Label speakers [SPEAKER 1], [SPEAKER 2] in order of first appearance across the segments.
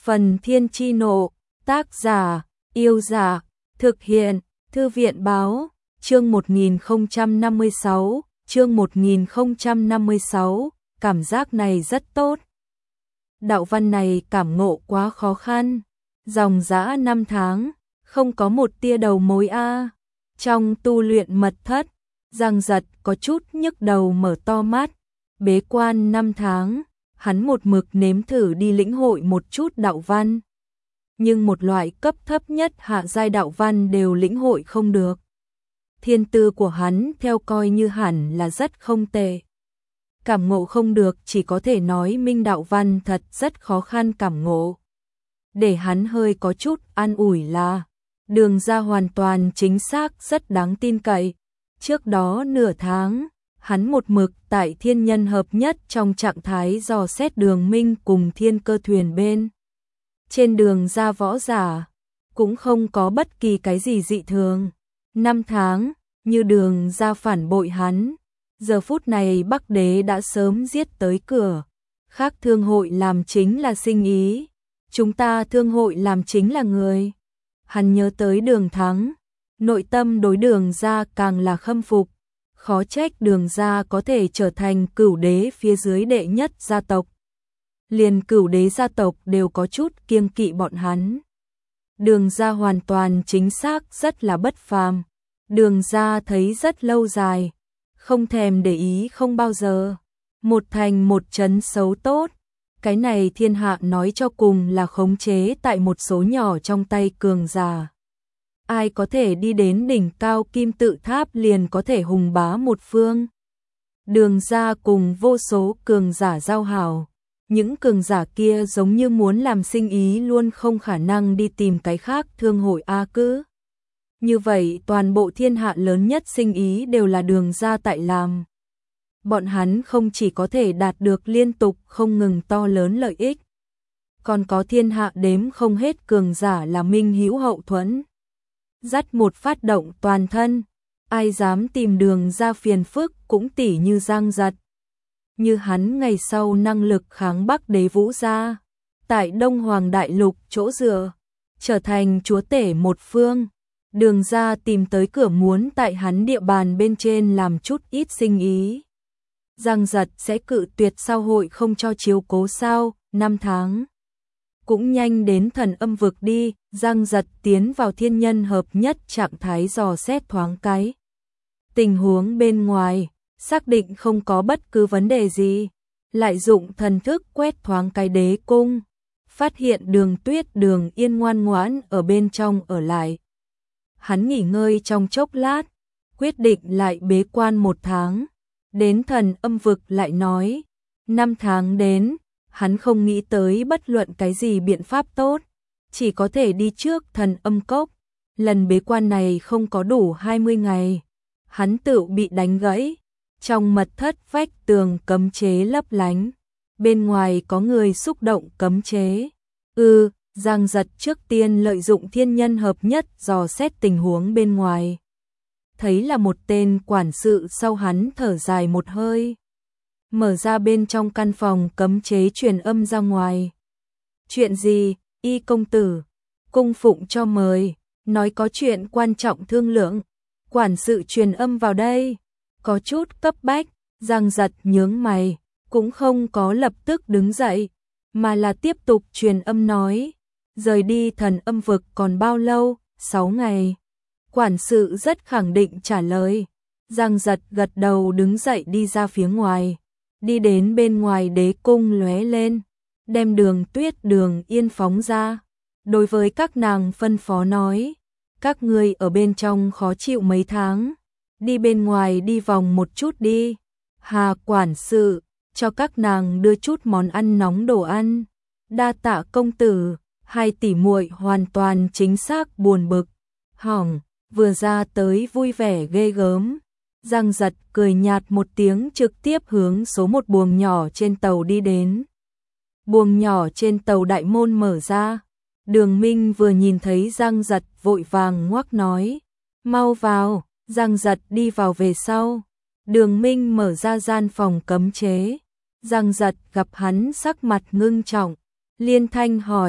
[SPEAKER 1] Phần Thiên Chi Nộ, tác giả, Yêu Dạ, thực hiện, Thư viện Báo, chương 1056, chương 1056, cảm giác này rất tốt. Đạo văn này cảm ngộ quá khó khăn, dòng dã 5 tháng, không có một tia đầu mối a. Trong tu luyện mật thất, Giang Giật có chút nhức đầu mở to mắt, bế quan 5 tháng, hắn một mực nếm thử đi lĩnh hội một chút đạo văn. Nhưng một loại cấp thấp nhất hạ giai đạo văn đều lĩnh hội không được. Thiên tư của hắn theo coi như hẳn là rất không tệ. Cảm ngộ không được chỉ có thể nói minh đạo văn thật rất khó khăn cảm ngộ. Để hắn hơi có chút an ủi là Đường ra hoàn toàn chính xác rất đáng tin cậy. Trước đó nửa tháng, hắn một mực tại thiên nhân hợp nhất trong trạng thái dò xét Đường Minh cùng thiên cơ thuyền bên. Trên đường ra võ giả, cũng không có bất kỳ cái gì dị thường. 5 tháng, như Đường ra phản bội hắn. Giờ phút này Bắc Đế đã sớm giết tới cửa. Khác thương hội làm chính là sinh ý. Chúng ta thương hội làm chính là người. Hắn nhớ tới Đường Thắng. Nội tâm đối Đường ra càng là khâm phục. Khó trách Đường ra có thể trở thành cửu đế phía dưới đệ nhất gia tộc. Liền cửu đế gia tộc đều có chút kiêng kỵ bọn hắn. Đường ra hoàn toàn chính xác rất là bất phàm. Đường ra thấy rất lâu dài, không thèm để ý không bao giờ. Một thành một trấn xấu tốt. Cái này thiên hạ nói cho cùng là khống chế tại một số nhỏ trong tay cường giả. Ai có thể đi đến đỉnh cao kim tự tháp liền có thể hùng bá một phương. Đường ra cùng vô số cường giả giao hảo. Những cường giả kia giống như muốn làm sinh ý luôn không khả năng đi tìm cái khác thương hội a cứ. Như vậy toàn bộ thiên hạ lớn nhất sinh ý đều là Đường ra tại làm. Bọn hắn không chỉ có thể đạt được liên tục không ngừng to lớn lợi ích, còn có thiên hạ đếm không hết cường giả là minh hữu hậu thuẫn. Dắt một phát động toàn thân, ai dám tìm Đường ra phiền phức cũng tỉ như Giang Giật. Như hắn ngày sau năng lực kháng Bắc Đế Vũ gia, tại Đông Hoàng Đại Lục chỗ dựa, trở thành chúa tể một phương. Đường ra tìm tới cửa muốn tại hắn địa bàn bên trên làm chút ít sinh ý. Giang Giật sẽ cự tuyệt sao hội không cho chiếu cố sao, 5 tháng. Cũng nhanh đến Thần Âm vực đi, Giang Giật tiến vào thiên nhân hợp nhất trạng thái dò xét thoáng cái. Tình huống bên ngoài, xác định không có bất cứ vấn đề gì. Lại dụng thần thức quét thoáng cái đế cung. Phát hiện Đường Tuyết Đường Yên ngoan ngoãn ở bên trong ở lại. Hắn nghỉ ngơi trong chốc lát, quyết định lại bế quan 1 tháng. Đến Thần Âm vực lại nói, 5 tháng đến, hắn không nghĩ tới bất luận cái gì biện pháp tốt, chỉ có thể đi trước Thần Âm cốc. Lần bế quan này không có đủ 20 ngày, hắn tự bị đánh gãy. Trong mật thất vách tường cấm chế lấp lánh, bên ngoài có người xúc động cấm chế. Giang Giật trước tiên lợi dụng thiên nhân hợp nhất dò xét tình huống bên ngoài. Thấy là một tên quản sự, sau hắn thở dài một hơi. Mở ra bên trong căn phòng cấm chế truyền âm ra ngoài. Chuyện gì, Y công tử? Cung phụng cho mời, nói có chuyện quan trọng thương lượng. Quản sự truyền âm vào đây. Có chút cấp bách, Giang Giật nhướng mày, cũng không có lập tức đứng dậy, mà là tiếp tục truyền âm nói. Rời đi Thần Âm vực còn bao lâu? 6 ngày. Quản sự rất khẳng định trả lời. Giang Giật gật đầu đứng dậy đi ra phía ngoài. Đi đến bên ngoài đế cung lóe lên, đem Đường Tuyết Đường Yên phóng ra. Đối với các nàng phân phó nói, các ngươi ở bên trong khó chịu mấy tháng, đi bên ngoài đi vòng một chút đi. Hà quản sự, cho các nàng đưa chút món ăn nóng đồ ăn. Đa tạ công tử. Hai tỷ muội hoàn toàn chính xác buồn bực. Hỏng, vừa ra tới vui vẻ ghê gớm. Giang Giật cười nhạt một tiếng trực tiếp hướng số một buồng nhỏ trên tàu đi đến. Buồng nhỏ trên tàu đại môn mở ra. Đường Minh vừa nhìn thấy Giang Giật vội vàng ngoắc nói. Mau vào. Giang Giật đi vào về sau. Đường Minh mở ra gian phòng cấm chế. Giang Giật gặp hắn sắc mặt ngưng trọng. Liên thanh hỏi,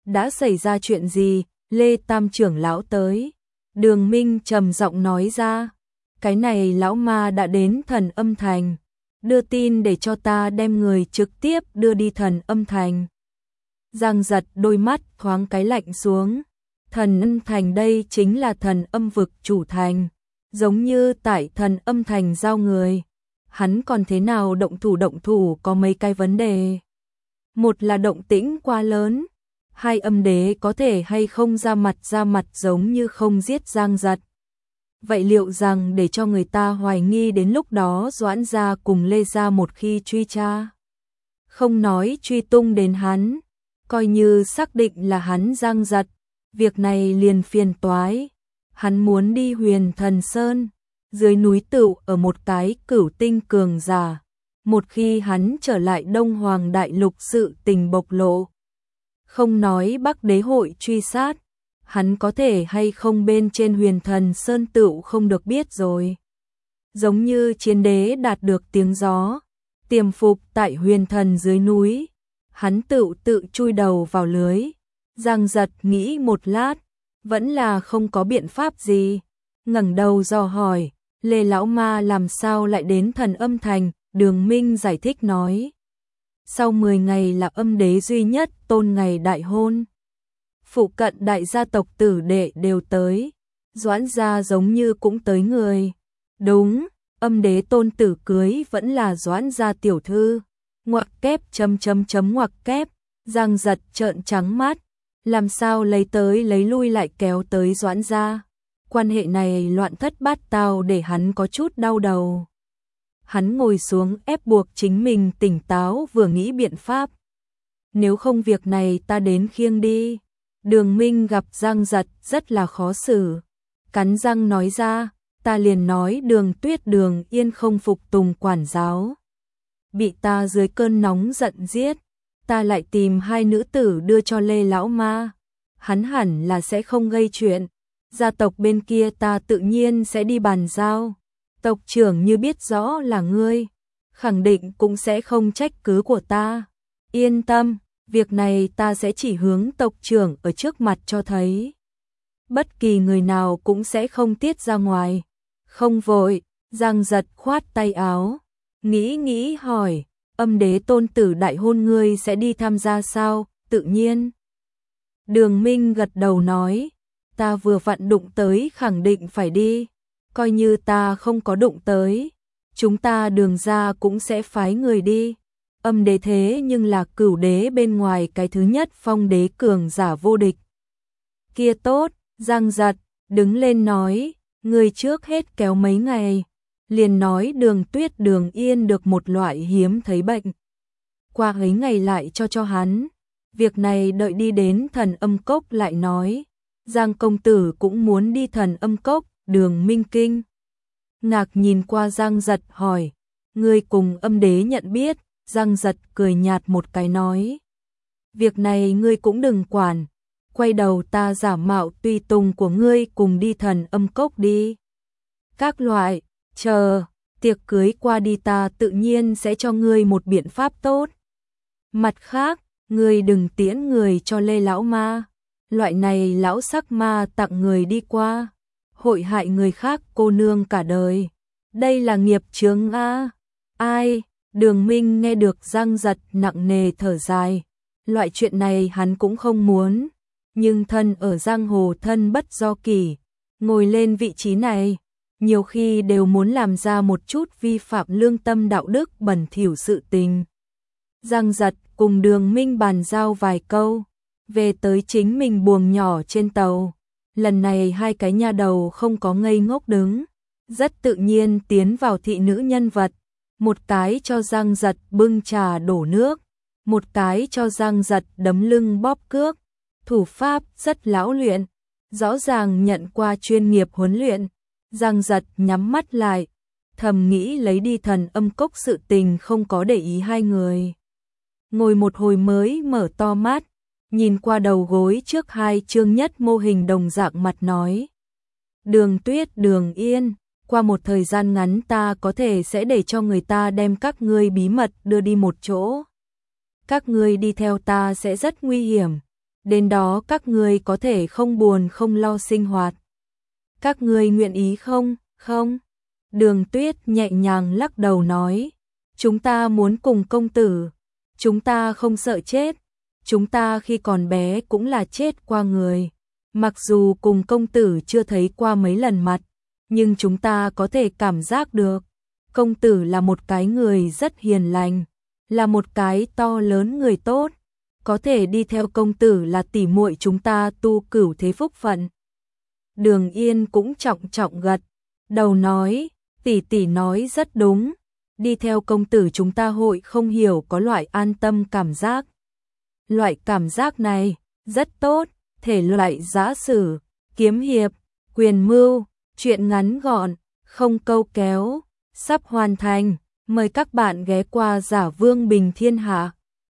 [SPEAKER 1] Đã xảy ra chuyện gì? Lê Tam trưởng lão tới. Đường Minh trầm giọng nói ra. Cái này lão ma đã đến Thần Âm Thành. Đưa tin để cho ta đem người trực tiếp đưa đi Thần Âm Thành. Giang Giật đôi mắt thoáng cái lạnh xuống. Thần Âm Thành đây chính là Thần Âm vực chủ thành. Giống như tại Thần Âm Thành giao người. Hắn còn thế nào động thủ có mấy cái vấn đề. Một là động tĩnh quá lớn. Hai, Âm đế có thể hay không ra mặt giống như không giết Giang Giật. Vậy liệu rằng để cho người ta hoài nghi đến lúc đó Doãn gia cùng Lê gia một khi truy tra. Không nói truy tung đến hắn. Coi như xác định là hắn Giang Giật. Việc này liền phiền toái. Hắn muốn đi Huyền Thần Sơn. Dưới núi Tựu ở một cái cửu tinh cường giả. Một khi hắn trở lại Đông Hoàng Đại Lục sự tình bộc lộ. Không nói Bắc Đế hội truy sát. Hắn có thể hay không bên trên Huyền Thần Sơn Tựu không được biết rồi. Giống như Chiến đế đạt được tiếng gió. Tiềm phục tại Huyền Thần dưới núi. Hắn tự chui đầu vào lưới. Giang Giật nghĩ một lát. Vẫn là không có biện pháp gì. Ngẩng đầu dò hỏi. Lê Lão Ma làm sao lại đến Thần Âm Thành? Đường Minh giải thích nói. Sau 10 ngày là Âm đế duy nhất tôn ngày đại hôn. Phụ cận đại gia tộc tử đệ đều tới. Doãn gia giống như cũng tới người. Đúng, Âm đế tôn tử cưới vẫn là Doãn gia tiểu thư. Ngoặc kép ngoặc kép. Giang Giật trợn trắng mắt. Làm sao lấy tới lấy lui lại kéo tới Doãn gia. Quan hệ này loạn thất bát tao để hắn có chút đau đầu. Hắn ngồi xuống ép buộc chính mình tỉnh táo vừa nghĩ biện pháp. Nếu không việc này ta đến khiêng đi. Đường Minh gặp Giang Giật rất là khó xử. Cắn răng nói ra, ta liền nói Đường Tuyết Đường Yên không phục tùng quản giáo. Bị ta dưới cơn nóng giận giết. Ta lại tìm hai nữ tử đưa cho Lê Lão Ma. Hắn hẳn là sẽ không gây chuyện. Gia tộc bên kia ta tự nhiên sẽ đi bàn giao. Tộc trưởng như biết rõ là ngươi, khẳng định cũng sẽ không trách cứ của ta. Yên tâm, việc này ta sẽ chỉ hướng tộc trưởng ở trước mặt cho thấy. Bất kỳ người nào cũng sẽ không tiết ra ngoài. Không vội, Giang Giật khoát tay áo. Nghĩ hỏi, Âm đế tôn tử đại hôn ngươi sẽ đi tham gia sao? Tự nhiên. Đường Minh gật đầu nói. Ta vừa vặn đụng tới khẳng định phải đi. Coi như ta không có đụng tới. Chúng ta Đường gia cũng sẽ phái người đi. Âm đế thế nhưng là cửu đế bên ngoài cái thứ nhất phong đế cường giả vô địch. Kia tốt, Giang Giật, đứng lên nói. Người trước hết kéo mấy ngày. Liền nói Đường Tuyết Đường Yên được một loại hiếm thấy bệnh. Qua ấy ngày lại cho hắn. Việc này đợi đi đến Thần Âm Cốc lại nói. Giang công tử cũng muốn đi Thần Âm Cốc. Đường Minh kinh ngạc nhìn qua Giang Giật hỏi. Ngươi cùng Âm đế nhận biết. Giang Giật cười nhạt một cái nói. Việc này ngươi cũng đừng quản. Quay đầu ta giả mạo tùy tùng của ngươi cùng đi Thần Âm Cốc đi. Các loại, chờ, tiệc cưới qua đi ta tự nhiên sẽ cho ngươi một biện pháp tốt. Mặt khác, ngươi đừng tiễn người cho Lê Lão Ma. Loại này lão sắc ma tặng người đi qua. Hội hại người khác cô nương cả đời. Đây là nghiệp chướng a. Ai? Đường Minh nghe được Giang Giật nặng nề thở dài. Loại chuyện này hắn cũng không muốn. Nhưng thân ở giang hồ thân bất do kỷ. Ngồi lên vị trí này. Nhiều khi đều muốn làm ra một chút vi phạm lương tâm đạo đức bẩn thỉu sự tình. Giang Giật cùng Đường Minh bàn giao vài câu. Về tới chính mình buồng nhỏ trên tàu. Lần này hai cái nha đầu không có ngây ngốc đứng. Rất tự nhiên tiến vào thị nữ nhân vật. Một cái cho Giang Giật bưng trà đổ nước. Một cái cho Giang Giật đấm lưng bóp cước. Thủ pháp rất lão luyện. Rõ ràng nhận qua chuyên nghiệp huấn luyện. Giang Giật nhắm mắt lại. Thầm nghĩ lấy đi Thần Âm Cốc sự tình không có để ý hai người. Ngồi một hồi mới mở to mắt. Nhìn qua đầu gối trước hai Trương Nhất mô hình đồng dạng mặt nói. Đường Tuyết Đường Yên, qua một thời gian ngắn ta có thể sẽ để cho người ta đem các ngươi bí mật đưa đi một chỗ. Các ngươi đi theo ta sẽ rất nguy hiểm. đến đó các ngươi có thể không buồn không lo sinh hoạt. Các ngươi nguyện ý không? Không. Đường Tuyết nhẹ nhàng lắc đầu nói, chúng ta muốn cùng công tử, chúng ta không sợ chết, chúng ta khi còn bé cũng là chết qua người. Mặc dù cùng công tử chưa thấy qua mấy lần mặt, nhưng chúng ta có thể cảm giác được, công tử là một cái người rất hiền lành, là một cái to lớn người tốt, có thể đi theo công tử là tỉ muội chúng ta tu cửu thế phúc phận. Đường Yên cũng trọng trọng gật đầu nói, tỷ tỷ nói rất đúng, đi theo công tử chúng ta hội không hiểu có loại an tâm cảm giác. Loại cảm giác này rất tốt, thể loại giã sử, kiếm hiệp, quyền mưu, truyện ngắn gọn, không câu kéo, sắp hoàn thành, mời các bạn ghé qua Giả Vương Bình Thiên Hạ.